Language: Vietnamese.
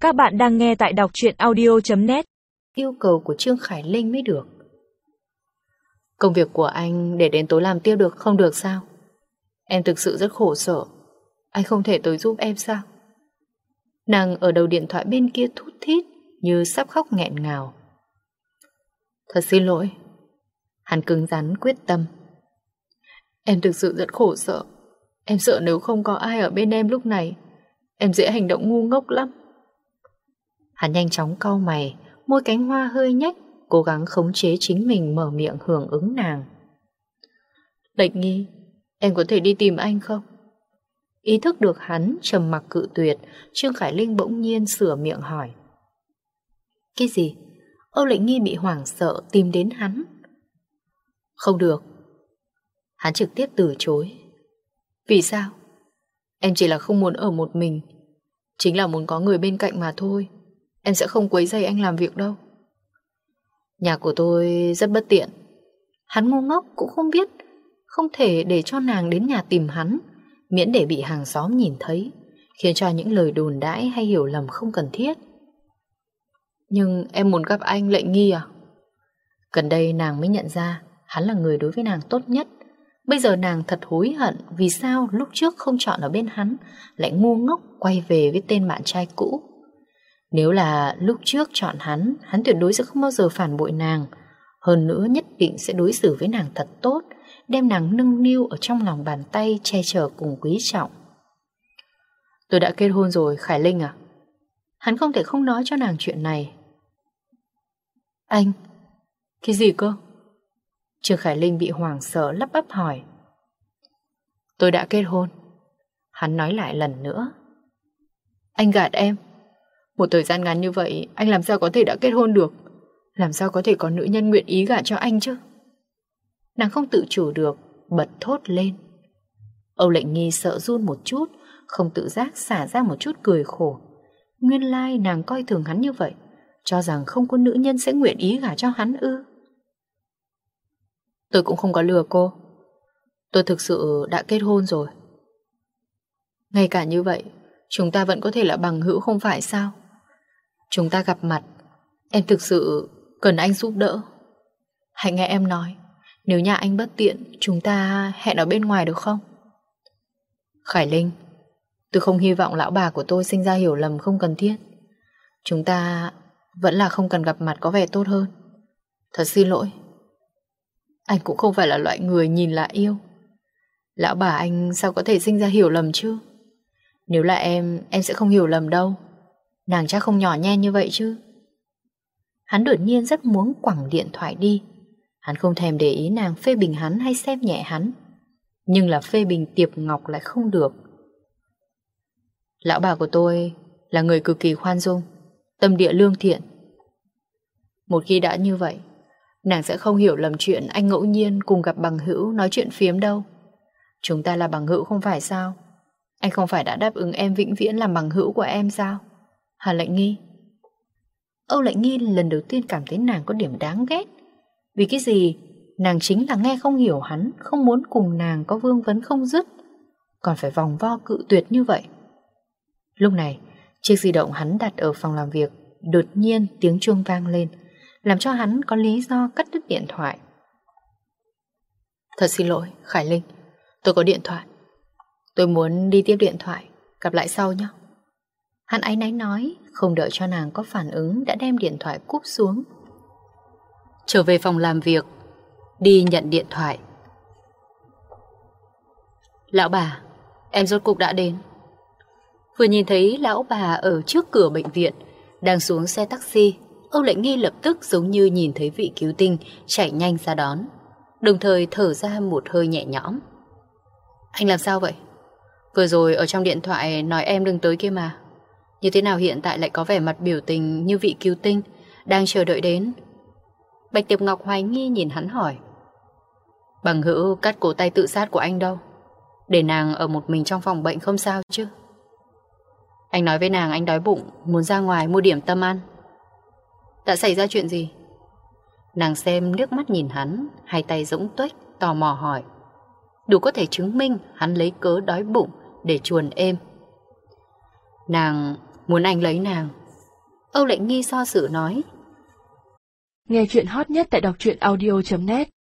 Các bạn đang nghe tại đọc truyện audio.net. Yêu cầu của Trương Khải Linh mới được. Công việc của anh để đến tối làm tiếp được không được sao? Em thực sự rất khổ sở. Anh không thể tới giúp em sao? Nàng ở đầu điện thoại bên kia thút thít như sắp khóc nghẹn ngào. Thật xin lỗi. Hắn cứng rắn quyết tâm. Em thực sự rất khổ sở. Em sợ nếu không có ai ở bên em lúc này, em dễ hành động ngu ngốc lắm. Hắn nhanh chóng cau mày, môi cánh hoa hơi nhếch, cố gắng khống chế chính mình mở miệng hưởng ứng nàng. Lệnh Nghi, em có thể đi tìm anh không? Ý thức được hắn trầm mặc cự tuyệt, Trương Khải Linh bỗng nhiên sửa miệng hỏi. Cái gì? Âu Lệnh Nghi bị hoảng sợ tìm đến hắn. Không được. Hắn trực tiếp từ chối. Vì sao? Em chỉ là không muốn ở một mình, chính là muốn có người bên cạnh mà thôi. Em sẽ không quấy rầy anh làm việc đâu. Nhà của tôi rất bất tiện. Hắn ngu ngốc cũng không biết không thể để cho nàng đến nhà tìm hắn, miễn để bị hàng xóm nhìn thấy, khiến cho những lời đồn đãi hay hiểu lầm không cần thiết. Nhưng em muốn gặp anh Lệnh Nghi à? Gần đây nàng mới nhận ra hắn là người đối với nàng tốt nhất. Bây giờ nàng thật hối hận vì sao lúc trước không chọn ở bên hắn, lại ngu ngốc quay về với tên bạn trai cũ. Nếu là lúc trước chọn hắn tuyệt đối sẽ không bao giờ phản bội nàng. Hơn nữa nhất định sẽ đối xử với nàng thật tốt, đem nàng nâng niu ở trong lòng bàn tay, che chở cùng quý trọng. Tôi đã kết hôn rồi, Khải Linh à? Hắn không thể không nói cho nàng chuyện này. Anh? Cái gì cơ? Trương Khải Linh bị hoảng sợ lắp bắp hỏi. Tôi đã kết hôn. Hắn nói lại lần nữa. Anh gạt em. Một thời gian ngắn như vậy, anh làm sao có thể đã kết hôn được? Làm sao có thể có nữ nhân nguyện ý gả cho anh chứ? Nàng không tự chủ được, bật thốt lên. Âu Lệnh Nghi sợ run một chút, không tự giác xả ra một chút cười khổ. Nguyên lai nàng coi thường hắn như vậy, cho rằng không có nữ nhân sẽ nguyện ý gả cho hắn ư? Tôi cũng không có lừa cô. Tôi thực sự đã kết hôn rồi. Ngay cả như vậy, chúng ta vẫn có thể là bằng hữu không phải sao? Chúng ta gặp mặt, em thực sự cần anh giúp đỡ. Hãy nghe em nói, nếu nhà anh bất tiện, chúng ta hẹn ở bên ngoài được không? Khải Linh, tôi không hy vọng lão bà của tôi sinh ra hiểu lầm không cần thiết. Chúng ta vẫn là không cần gặp mặt có vẻ tốt hơn. Thật xin lỗi. Anh cũng không phải là loại người nhìn là yêu. Lão bà anh sao có thể sinh ra hiểu lầm chứ? Nếu là em sẽ không hiểu lầm đâu. Nàng chắc không nhỏ nhen như vậy chứ. Hắn đột nhiên rất muốn quẳng điện thoại đi. Hắn không thèm để ý nàng phê bình hắn hay xem nhẹ hắn, nhưng là phê bình Tiệp Ngọc lại không được. Lão bà của tôi là người cực kỳ khoan dung, tâm địa lương thiện. Một khi đã như vậy, nàng sẽ không hiểu lầm chuyện anh ngẫu nhiên cùng gặp bằng hữu nói chuyện phiếm đâu. Chúng ta là bằng hữu không phải sao? Anh không phải đã đáp ứng em vĩnh viễn làm bằng hữu của em sao? Hả Lệnh Nghi? Âu Lệnh Nghi lần đầu tiên cảm thấy nàng có điểm đáng ghét. Vì cái gì? Nàng chính là nghe không hiểu hắn, không muốn cùng nàng có vương vấn không dứt, còn phải vòng vo cự tuyệt như vậy. Lúc này, chiếc di động hắn đặt ở phòng làm việc đột nhiên tiếng chuông vang lên, làm cho hắn có lý do cắt đứt điện thoại. Thật xin lỗi, Khải Linh, tôi có điện thoại. Tôi muốn đi tiếp điện thoại, gặp lại sau nhé. Hắn áy náy nói, không đợi cho nàng có phản ứng đã đem điện thoại cúp xuống. Trở về phòng làm việc, đi nhận điện thoại. Lão bà, em rốt cục đã đến. Vừa nhìn thấy lão bà ở trước cửa bệnh viện, đang xuống xe taxi, Âu Lệnh Nghi lập tức giống như nhìn thấy vị cứu tinh chạy nhanh ra đón, đồng thời thở ra một hơi nhẹ nhõm. Anh làm sao vậy? Vừa rồi ở trong điện thoại nói em đừng tới kia mà. Như thế nào hiện tại lại có vẻ mặt biểu tình như vị cứu tinh đang chờ đợi đến? Bạch Tiệp Ngọc hoài nghi nhìn hắn hỏi. Bằng hữu cắt cổ tay tự sát của anh đâu? Để nàng ở một mình trong phòng bệnh không sao chứ? Anh nói với nàng anh đói bụng, muốn ra ngoài mua điểm tâm ăn. Đã xảy ra chuyện gì? Nàng xem nước mắt nhìn hắn, hai tay rỗng tuếch, tò mò hỏi. Đủ có thể chứng minh hắn lấy cớ đói bụng để chuồn êm. Nàng muốn anh lấy nàng, Âu Lệnh Nghi so xử nói. Nghe chuyện hot nhất tại đọc truyện audio.net.